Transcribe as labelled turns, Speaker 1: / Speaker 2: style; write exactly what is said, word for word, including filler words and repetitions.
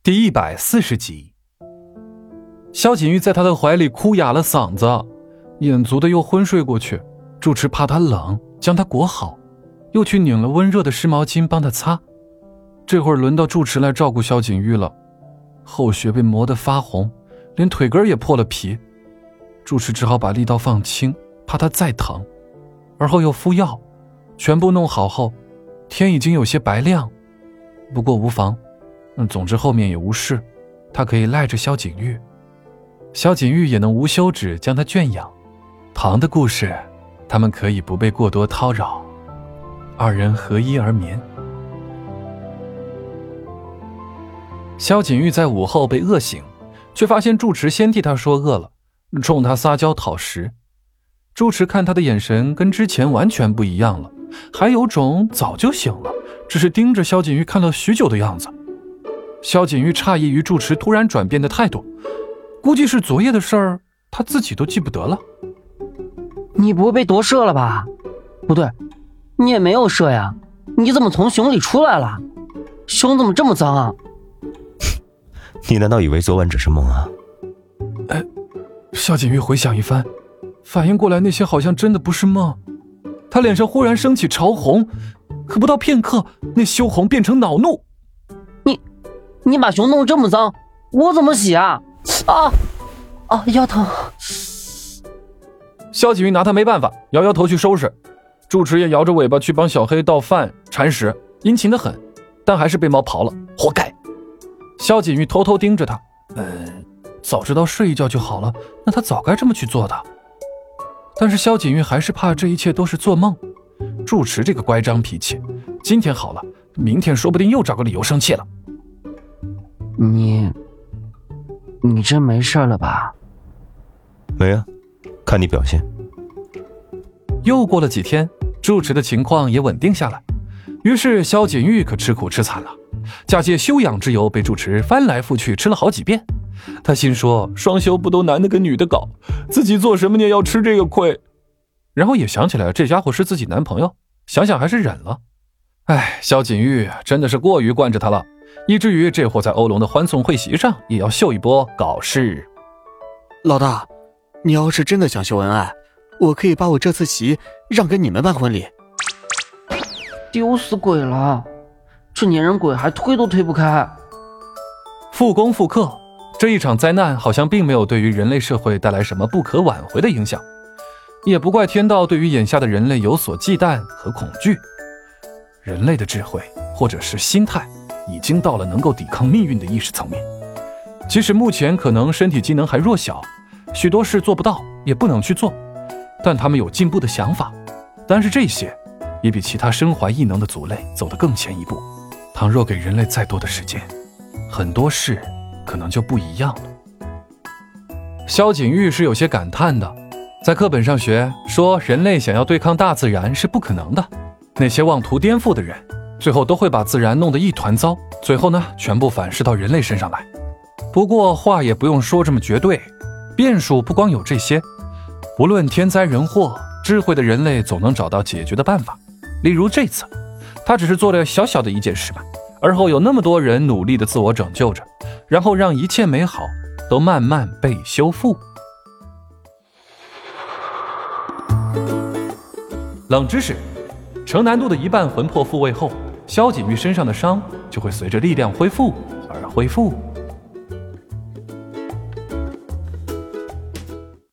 Speaker 1: 第一百四十集，萧锦玉在他的怀里哭哑了嗓子，眼足的又昏睡过去。住持怕他冷，将他裹好，又去拧了温热的湿毛巾帮他擦。这会儿轮到住持来照顾萧锦玉了，后穴被磨得发红，连腿根也破了皮。住持只好把力道放轻，怕他再疼，而后又敷药，全部弄好后，天已经有些白亮，不过无妨。嗯，总之后面也无事，他可以赖着萧锦玉，萧锦玉也能无休止将他圈养。唐的故事，他们可以不被过多叨扰，二人合衣而眠。萧锦玉在午后被饿醒，却发现住持先替他说饿了，冲他撒娇讨食。住持看他的眼神跟之前完全不一样了，还有种早就醒了，只是盯着萧锦玉看了许久的样子。萧锦玉诧异于住持突然转变的态度，估计是昨夜的事儿，他自己都记不得了。
Speaker 2: 你不会被夺舍了吧？不对，你也没有舍呀，你怎么从熊里出来了？熊怎么这么脏啊？
Speaker 3: 你难道以为昨晚只是梦啊？
Speaker 1: 哎，萧锦玉回想一番，反应过来那些好像真的不是梦。他脸上忽然升起潮红，可不到片刻，那羞红变成恼怒。
Speaker 2: 你你把熊弄这么脏，我怎么洗啊？啊啊，腰疼。
Speaker 1: 萧锦玉拿他没办法，摇摇头去收拾。住持也摇着尾巴去帮小黑倒饭铲屎，殷勤得很，但还是被猫刨了，活该。萧锦玉偷偷盯着他，嗯，早知道睡一觉就好了，那他早该这么去做的。但是萧锦玉还是怕这一切都是做梦。住持这个乖张脾气，今天好了，明天说不定又找个理由生气了。
Speaker 2: 你你真没事了吧？
Speaker 3: 没啊，看你表现。
Speaker 1: 又过了几天，住持的情况也稳定下来，于是萧锦玉可吃苦吃惨了，假借休养之由被住持翻来覆去吃了好几遍。他心说双休不都男的跟女的搞，自己做什么孽要吃这个亏。然后也想起来这家伙是自己男朋友，想想还是忍了。哎，萧锦玉真的是过于惯着他了，以至于这货在欧龙的欢送会席上也要秀一波搞事。
Speaker 4: 老大，你要是真的想秀恩爱，我可以把我这次席让给你们办婚礼。
Speaker 2: 丢死鬼了，这粘人鬼还推都推不开。
Speaker 1: 复工复课，这一场灾难好像并没有对于人类社会带来什么不可挽回的影响，也不怪天道对于眼下的人类有所忌惮和恐惧。人类的智慧或者是心态已经到了能够抵抗命运的意识层面，即使目前可能身体机能还弱小，许多事做不到也不能去做，但他们有进步的想法，但是这些也比其他身怀异能的族类走得更前一步。倘若给人类再多的时间，很多事可能就不一样了。萧锦玉是有些感叹的，在课本上学说人类想要对抗大自然是不可能的，那些妄图颠覆的人最后都会把自然弄得一团糟，最后呢全部反噬到人类身上来。不过话也不用说这么绝对，变数不光有这些，无论天灾人祸，智慧的人类总能找到解决的办法。例如这次他只是做了小小的一件事吧，而后有那么多人努力的自我拯救着，然后让一切美好都慢慢被修复。冷知识，成难度的一半魂魄复位后，萧锦玉身上的伤就会随着力量恢复而恢复。